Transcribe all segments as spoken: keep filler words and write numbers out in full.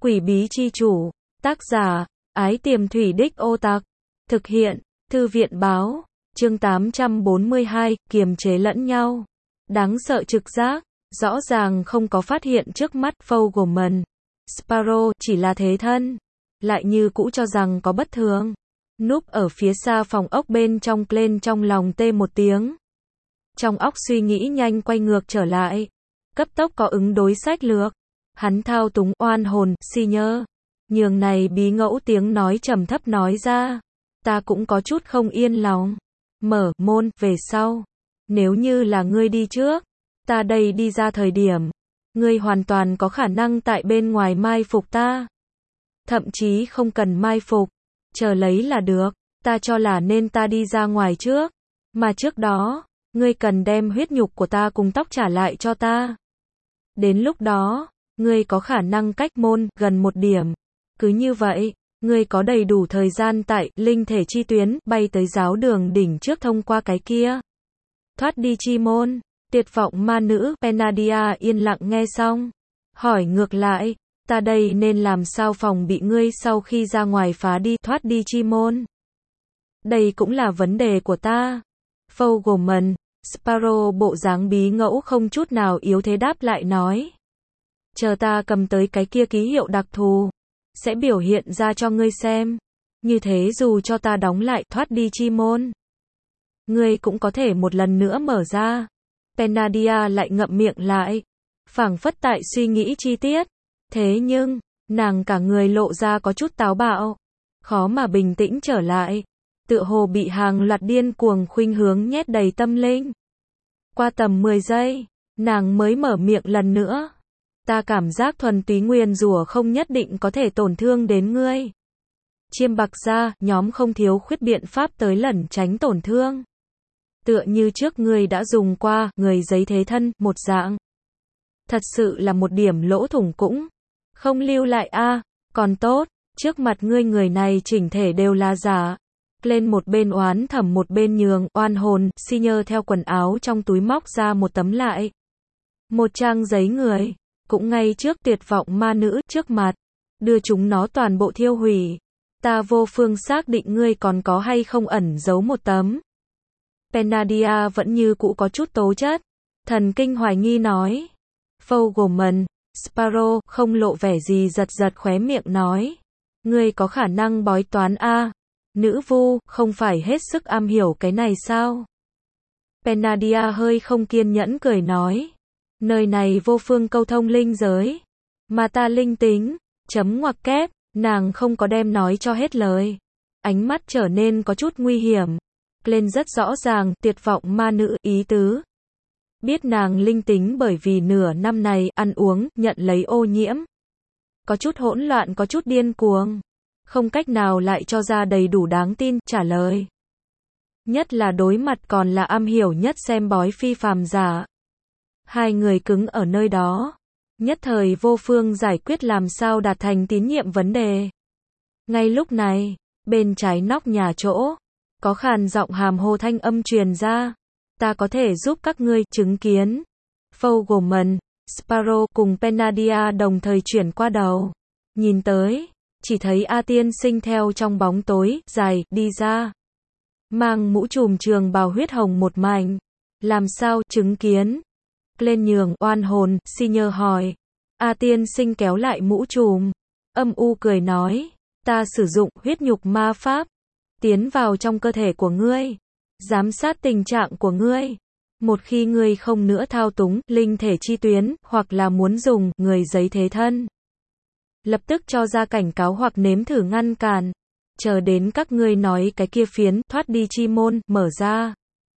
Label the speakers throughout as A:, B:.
A: Quỷ bí chi chủ, tác giả, Ái Tiềm Thủy Đích Ô Tặc, thực hiện, Thư viện báo, chương tám trăm bốn mươi hai, kiềm chế lẫn nhau. Đáng sợ trực giác, rõ ràng không có phát hiện trước mắt Fogelman. Sparrow chỉ là thế thân, lại như cũ cho rằng có bất thường. Núp ở phía xa phòng ốc bên trong, Glenn trong lòng tê một tiếng. Trong óc suy nghĩ nhanh quay ngược trở lại, cấp tốc có ứng đối sách lược. Hắn thao túng oan hồn, si nhơ. Nhường này bí ngẫu tiếng nói trầm thấp nói ra. Ta cũng có chút không yên lòng. Mở môn, về sau. Nếu như là ngươi đi trước, ta đây đi ra thời điểm, ngươi hoàn toàn có khả năng tại bên ngoài mai phục ta. Thậm chí không cần mai phục, chờ lấy là được. Ta cho là nên ta đi ra ngoài trước. Mà trước đó, ngươi cần đem huyết nhục của ta cùng tóc trả lại cho ta. Đến lúc đó, ngươi có khả năng cách môn gần một điểm. Cứ như vậy, ngươi có đầy đủ thời gian tại linh thể chi tuyến bay tới giáo đường đỉnh trước thông qua cái kia. Thoát đi chi môn. Tuyệt vọng ma nữ Penadia yên lặng nghe xong. Hỏi ngược lại, ta đây nên làm sao phòng bị ngươi sau khi ra ngoài phá đi thoát đi chi môn? Đây cũng là vấn đề của ta. Fogelman, Sparrow bộ dáng bí ngẫu không chút nào yếu thế đáp lại nói. Chờ ta cầm tới cái kia ký hiệu đặc thù, sẽ biểu hiện ra cho ngươi xem. Như thế dù cho ta đóng lại thoát đi chi môn, ngươi cũng có thể một lần nữa mở ra. Penadia lại ngậm miệng lại, phảng phất tại suy nghĩ chi tiết. Thế nhưng, nàng cả người lộ ra có chút táo bạo, khó mà bình tĩnh trở lại, tựa hồ bị hàng loạt điên cuồng khuynh hướng nhét đầy tâm linh. Qua tầm mười giây, nàng mới mở miệng lần nữa. Ta cảm giác thuần túy nguyền rủa không nhất định có thể tổn thương đến ngươi. Chiêm bạc ra, nhóm không thiếu khuyết biện pháp tới lẩn tránh tổn thương. Tựa như trước ngươi đã dùng qua, người giấy thế thân, một dạng. Thật sự là một điểm lỗ thủng cũng không lưu lại a, à, còn tốt, trước mặt ngươi người này chỉnh thể đều là giả. Lên một bên oán thầm một bên nhường, oan hồn, si nhơ theo quần áo trong túi móc ra một tấm lại. Một trang giấy người, cũng ngay trước tuyệt vọng ma nữ trước mặt, đưa chúng nó toàn bộ thiêu hủy. Ta vô phương xác định ngươi còn có hay không ẩn giấu một tấm. Penadia vẫn như cũ có chút tố chất. Thần kinh hoài nghi nói. Fogelman, Sparrow không lộ vẻ gì giật giật khóe miệng nói. Ngươi có khả năng bói toán a? Nữ vu, không phải hết sức am hiểu cái này sao? Penadia hơi không kiên nhẫn cười nói. Nơi này vô phương câu thông linh giới. Mà ta linh tính, chấm ngoặc kép, nàng không có đem nói cho hết lời. Ánh mắt trở nên có chút nguy hiểm. Lên rất rõ ràng, tuyệt vọng ma nữ ý tứ. Biết nàng linh tính bởi vì nửa năm này ăn uống, nhận lấy ô nhiễm. Có chút hỗn loạn, có chút điên cuồng. Không cách nào lại cho ra đầy đủ đáng tin, trả lời. Nhất là đối mặt còn là am hiểu nhất xem bói phi phàm giả. Hai người cứng ở nơi đó. Nhất thời vô phương giải quyết làm sao đạt thành tín nhiệm vấn đề. Ngay lúc này, bên trái nóc nhà chỗ, có khàn giọng hàm hồ thanh âm truyền ra. Ta có thể giúp các ngươi chứng kiến. Fogelman, Sparrow cùng Penadia đồng thời chuyển qua đầu. Nhìn tới, chỉ thấy A tiên sinh theo trong bóng tối, dài, đi ra. Mang mũ trùm trường bào huyết hồng một mảnh. Làm sao chứng kiến? Lên nhường, oan hồn, si nhơ hỏi. A tiên sinh kéo lại mũ trùm. Âm u cười nói. Ta sử dụng huyết nhục ma pháp. Tiến vào trong cơ thể của ngươi. Giám sát tình trạng của ngươi. Một khi ngươi không nữa thao túng linh thể chi tuyến, hoặc là muốn dùng người giấy thế thân, lập tức cho ra cảnh cáo hoặc nếm thử ngăn cản. Chờ đến các ngươi nói cái kia phiến thoát đi chi môn mở ra,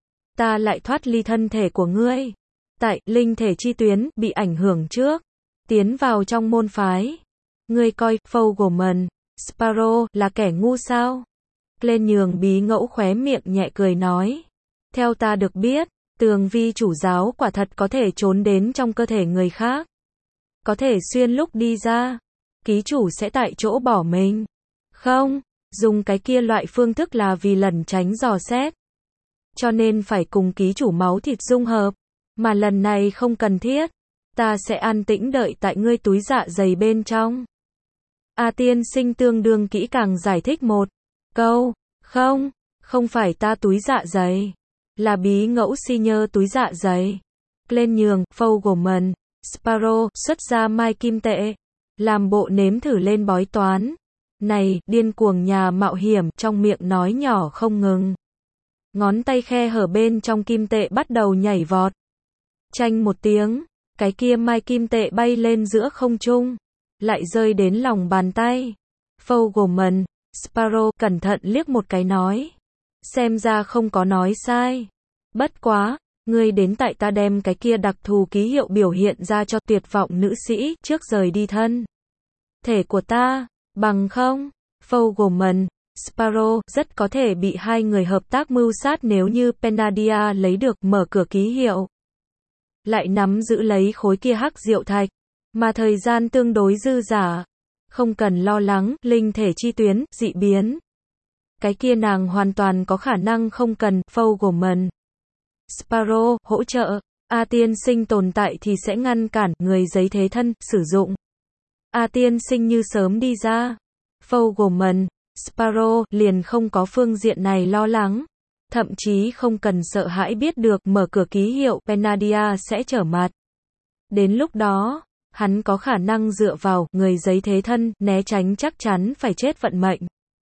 A: ta lại thoát ly thân thể của ngươi. Tại linh thể chi tuyến bị ảnh hưởng trước, tiến vào trong môn phái. Ngươi coi Fogelman, Sparrow là kẻ ngu sao? Lên nhường bí ngẫu khóe miệng nhẹ cười nói. Theo ta được biết, tường vi chủ giáo quả thật có thể trốn đến trong cơ thể người khác. Có thể xuyên lúc đi ra, ký chủ sẽ tại chỗ bỏ mình. Không, dùng cái kia loại phương thức là vì lẩn tránh dò xét. Cho nên phải cùng ký chủ máu thịt dung hợp. Mà lần này không cần thiết. Ta sẽ an tĩnh đợi tại ngươi túi dạ dày bên trong. A tiên sinh tương đương kỹ càng giải thích một câu. Không, không phải ta túi dạ dày. Là bí ngẫu si nhơ túi dạ dày. Glenn nhường, Fogelman, Sparrow, xuất ra mai kim tệ. Làm bộ nếm thử lên bói toán. Này, điên cuồng nhà mạo hiểm, trong miệng nói nhỏ không ngừng. Ngón tay khe hở bên trong kim tệ bắt đầu nhảy vọt. Chanh một tiếng, cái kia mai kim tệ bay lên giữa không trung, lại rơi đến lòng bàn tay. Fogelman, Sparrow cẩn thận liếc một cái nói. Xem ra không có nói sai. Bất quá, ngươi đến tại ta đem cái kia đặc thù ký hiệu biểu hiện ra cho tuyệt vọng nữ sĩ trước rời đi thân thể của ta, bằng không, Fogelman, Sparrow rất có thể bị hai người hợp tác mưu sát nếu như Penadia lấy được mở cửa ký hiệu. Lại nắm giữ lấy khối kia hắc diệu thạch, mà thời gian tương đối dư dả. Không cần lo lắng, linh thể chi tuyến, dị biến. Cái kia nàng hoàn toàn có khả năng không cần, Fogelman, Sparrow, hỗ trợ. A tiên sinh tồn tại thì sẽ ngăn cản, người giấy thế thân, sử dụng. A tiên sinh như sớm đi ra. Fogelman, Sparrow, liền không có phương diện này lo lắng. Thậm chí không cần sợ hãi biết được mở cửa ký hiệu Penadia sẽ trở mặt. Đến lúc đó, hắn có khả năng dựa vào người giấy thế thân, né tránh chắc chắn phải chết vận mệnh.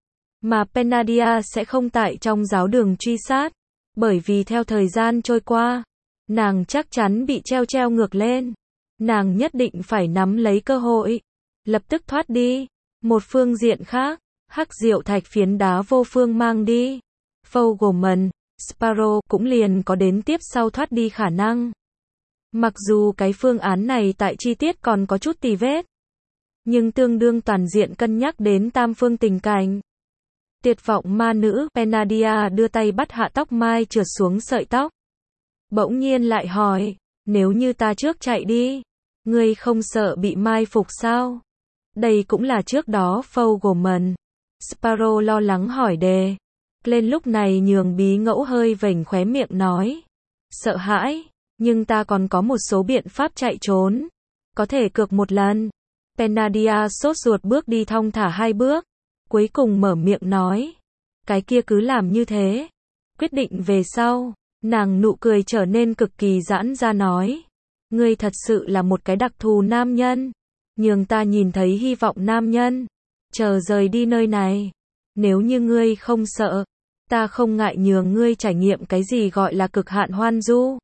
A: Mà Penadia sẽ không tại trong giáo đường truy sát. Bởi vì theo thời gian trôi qua, nàng chắc chắn bị treo treo ngược lên. Nàng nhất định phải nắm lấy cơ hội, lập tức thoát đi. Một phương diện khác, hắc diệu thạch phiến đá vô phương mang đi. Fogelman, Sparrow cũng liền có đến tiếp sau thoát đi khả năng. Mặc dù cái phương án này tại chi tiết còn có chút tì vết, nhưng tương đương toàn diện cân nhắc đến tam phương tình cảnh. Tuyệt vọng ma nữ, Penadia đưa tay bắt hạ tóc mai trượt xuống sợi tóc. Bỗng nhiên lại hỏi, nếu như ta trước chạy đi, ngươi không sợ bị mai phục sao? Đây cũng là trước đó Fogelman, Sparrow lo lắng hỏi đề. Lên lúc này nhường bí ngẫu hơi vểnh khóe miệng nói. Sợ hãi, nhưng ta còn có một số biện pháp chạy trốn. Có thể cược một lần. Penadia sốt ruột bước đi thong thả hai bước. Cuối cùng mở miệng nói. Cái kia cứ làm như thế. Quyết định về sau, nàng nụ cười trở nên cực kỳ giãn ra nói. Ngươi thật sự là một cái đặc thù nam nhân. Nhường ta nhìn thấy hy vọng nam nhân. Chờ rời đi nơi này. Nếu như ngươi không sợ, ta không ngại nhường ngươi trải nghiệm cái gì gọi là cực hạn hoan du.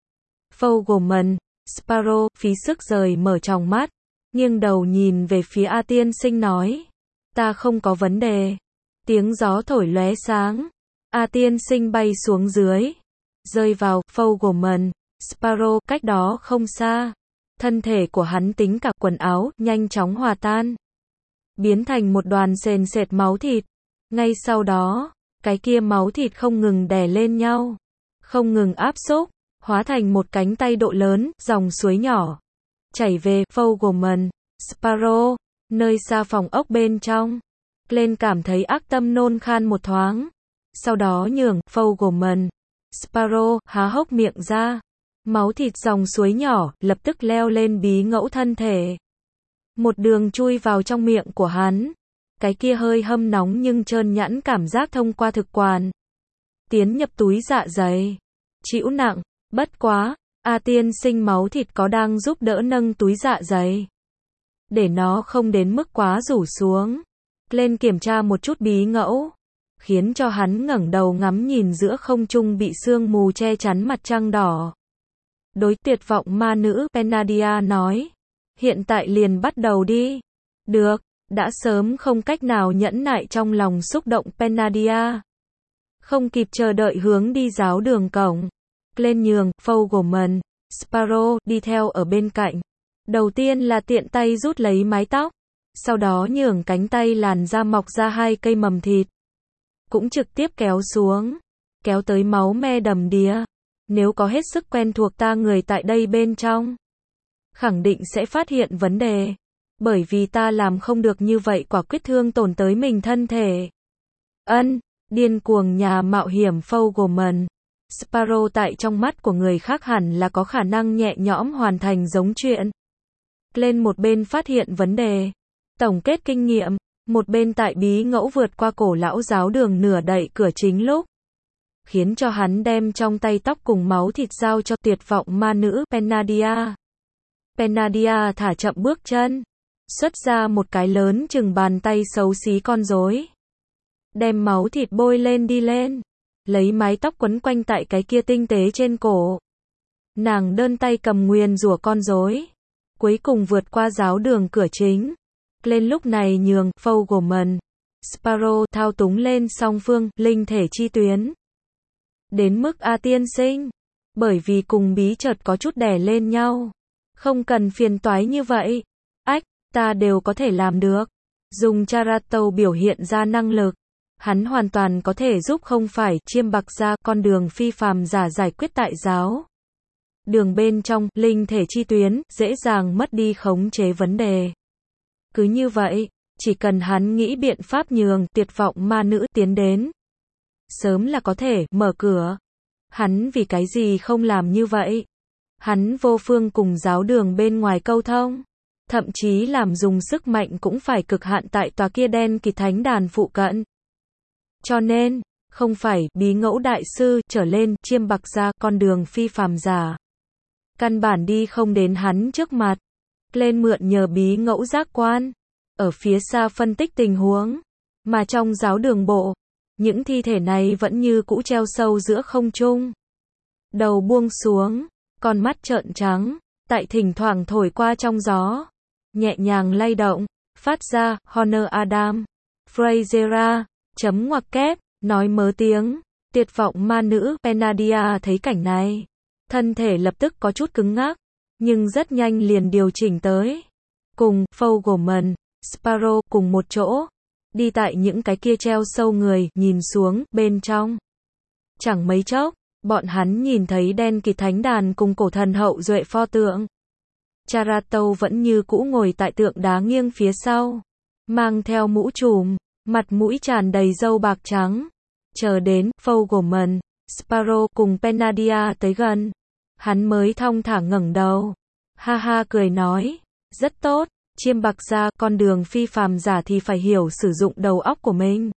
A: Fogelman, Sparrow, phí sức rời mở tròng mắt, nghiêng đầu nhìn về phía A tiên sinh nói. Ta không có vấn đề. Tiếng gió thổi lóe sáng. A tiên sinh bay xuống dưới. Rơi vào, Fogelman, Sparrow, cách đó không xa. Thân thể của hắn tính cả quần áo, nhanh chóng hòa tan. Biến thành một đoàn sền sệt máu thịt. Ngay sau đó, cái kia máu thịt không ngừng đè lên nhau. Không ngừng áp xúc, hóa thành một cánh tay độ lớn, dòng suối nhỏ. Chảy về, Fogelman, Sparrow, nơi xa phòng ốc bên trong. Glenn cảm thấy ác tâm nôn khan một thoáng. Sau đó nhường, Fogelman, Sparrow, há hốc miệng ra. Máu thịt dòng suối nhỏ, lập tức leo lên bí ngẫu thân thể. Một đường chui vào trong miệng của hắn. Cái kia hơi hâm nóng nhưng trơn nhẵn cảm giác thông qua thực quản. Tiến nhập túi dạ dày. Chịu nặng, bất quá, A tiên sinh máu thịt có đang giúp đỡ nâng túi dạ dày. Để nó không đến mức quá rủ xuống. Lên kiểm tra một chút bí ngẫu. Khiến cho hắn ngẩng đầu ngắm nhìn giữa không trung bị sương mù che chắn mặt trăng đỏ. Đối tuyệt vọng ma nữ, Penadia nói. Hiện tại liền bắt đầu đi. Được, đã sớm không cách nào nhẫn nại trong lòng xúc động Penadia. Không kịp chờ đợi hướng đi giáo đường cổng. Lên nhường, Fogelman, Sparrow, đi theo ở bên cạnh. Đầu tiên là tiện tay rút lấy mái tóc. Sau đó nhường cánh tay làn da mọc ra hai cây mầm thịt. Cũng trực tiếp kéo xuống. Kéo tới máu me đầm đìa. Nếu có hết sức quen thuộc ta người tại đây bên trong, khẳng định sẽ phát hiện vấn đề. Bởi vì ta làm không được như vậy quả quyết thương tổn tới mình thân thể. Ân, điên cuồng nhà mạo hiểm Fogelman, Sparrow tại trong mắt của người khác hẳn là có khả năng nhẹ nhõm hoàn thành giống chuyện. Lên một bên phát hiện vấn đề. Tổng kết kinh nghiệm, một bên tại bí ngẫu vượt qua cổ lão giáo đường nửa đậy cửa chính lúc, khiến cho hắn đem trong tay tóc cùng máu thịt giao cho tuyệt vọng ma nữ Penadia. Penadia thả chậm bước chân, xuất ra một cái lớn chừng bàn tay xấu xí con rối. Đem máu thịt bôi lên đi lên, lấy mái tóc quấn quanh tại cái kia tinh tế trên cổ. Nàng đơn tay cầm nguyền rủa con rối, cuối cùng vượt qua giáo đường cửa chính. Lên lúc này nhường Fogelman, Sparrow thao túng lên song phương linh thể chi tuyến. Đến mức A tiên sinh, bởi vì cùng bí chợt có chút đè lên nhau. Không cần phiền toái như vậy. Ách, ta đều có thể làm được. Dùng Charato biểu hiện ra năng lực. Hắn hoàn toàn có thể giúp không phải chiêm bạc ra con đường phi phàm giả giải quyết tại giáo. Đường bên trong, linh thể chi tuyến, dễ dàng mất đi khống chế vấn đề. Cứ như vậy, chỉ cần hắn nghĩ biện pháp nhường tuyệt vọng ma nữ tiến đến. Sớm là có thể mở cửa. Hắn vì cái gì không làm như vậy? Hắn vô phương cùng giáo đường bên ngoài câu thông. Thậm chí làm dùng sức mạnh cũng phải cực hạn tại tòa kia đen kịt thánh đàn phụ cận. Cho nên, không phải bí ngẫu đại sư trở lên chiêm bạc ra con đường phi phàm giả. Căn bản đi không đến hắn trước mặt. Lên mượn nhờ bí ngẫu giác quan. Ở phía xa phân tích tình huống. Mà trong giáo đường bộ, những thi thể này vẫn như cũ treo sâu giữa không trung. Đầu buông xuống, con mắt trợn trắng, tại thỉnh thoảng thổi qua trong gió. Nhẹ nhàng lay động, phát ra, Honor Adam, Frasera, chấm ngoặc kép, nói mớ tiếng. Tuyệt vọng ma nữ Penadia thấy cảnh này. Thân thể lập tức có chút cứng ngắc, nhưng rất nhanh liền điều chỉnh tới. Cùng, Fogelman, Sparrow cùng một chỗ. Đi tại những cái kia treo sâu người, nhìn xuống, bên trong. Chẳng mấy chốc, bọn hắn nhìn thấy đen kịt thánh đàn cùng cổ thần hậu duệ pho tượng. Charato vẫn như cũ ngồi tại tượng đá nghiêng phía sau. Mang theo mũ trùm, mặt mũi tràn đầy râu bạc trắng. Chờ đến, Fogelman, Sparrow cùng Penadia tới gần. Hắn mới thong thả ngẩng đầu. Ha ha cười nói. Rất tốt. Chiêm bạc ra con đường phi phàm giả thì phải hiểu sử dụng đầu óc của mình.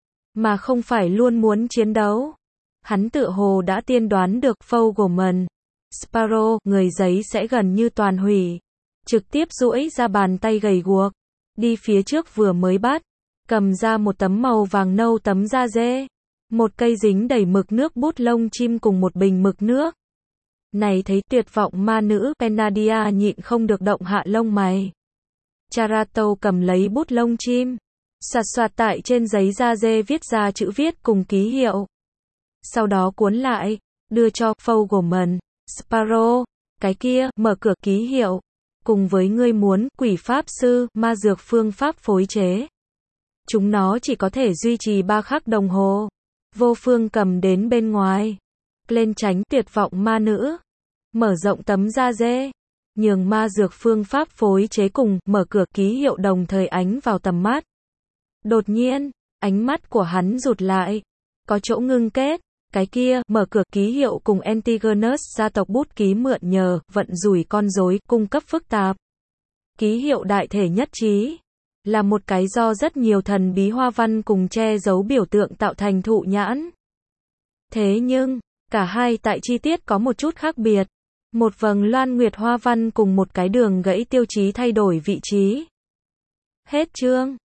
A: Mà không phải luôn muốn chiến đấu. Hắn tự hồ đã tiên đoán được Fogelman, Sparrow, người giấy sẽ gần như toàn hủy. Trực tiếp duỗi ra bàn tay gầy guộc. Đi phía trước vừa mới bắt. Cầm ra một tấm màu vàng nâu tấm da dê. Một cây dính đầy mực nước bút lông chim cùng một bình mực nước. Này thấy tuyệt vọng ma nữ Penadia nhịn không được động hạ lông mày. Charato cầm lấy bút lông chim, soạt soạt tại trên giấy da dê viết ra chữ viết cùng ký hiệu. Sau đó cuốn lại, đưa cho Fogelman, Sparrow, cái kia, mở cửa ký hiệu, cùng với ngươi muốn, quỷ pháp sư, ma dược phương pháp phối chế. Chúng nó chỉ có thể duy trì ba khắc đồng hồ. Vô phương cầm đến bên ngoài. Lên tránh tuyệt vọng ma nữ. Mở rộng tấm da dê. Nhường ma dược phương pháp phối chế cùng mở cửa ký hiệu đồng thời ánh vào tầm mắt. Đột nhiên, ánh mắt của hắn rụt lại. Có chỗ ngưng kết. Cái kia, mở cửa ký hiệu cùng Antigonus gia tộc bút ký mượn nhờ, vận rủi con rối, cung cấp phức tạp. Ký hiệu đại thể nhất trí. Là một cái do rất nhiều thần bí hoa văn cùng che giấu biểu tượng tạo thành thụ nhãn. Thế nhưng, cả hai tại chi tiết có một chút khác biệt. Một vầng loan nguyệt hoa văn cùng một cái đường gãy tiêu chí thay đổi vị trí. Hết chương.